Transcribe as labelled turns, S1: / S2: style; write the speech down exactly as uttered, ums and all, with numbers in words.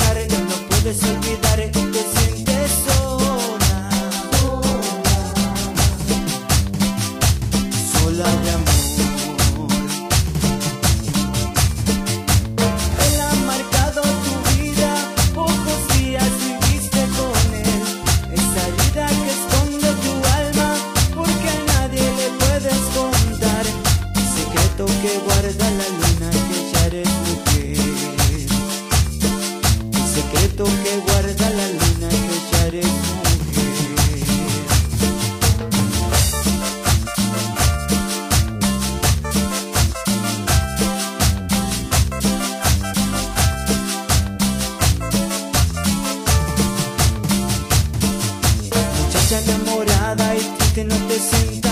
S1: olvidar, no lo puedes olvidar, te sientes sola, sola de amor. Él ha marcado tu vida, pocos días viviste con él, esa herida que esconde tu alma, porque a nadie le puedes contar, el secreto que guarda la luna, que ya eres mujer. El secreto que guarda la luna, que ya eres mujer. Muchacha enamorada y triste, no te sientas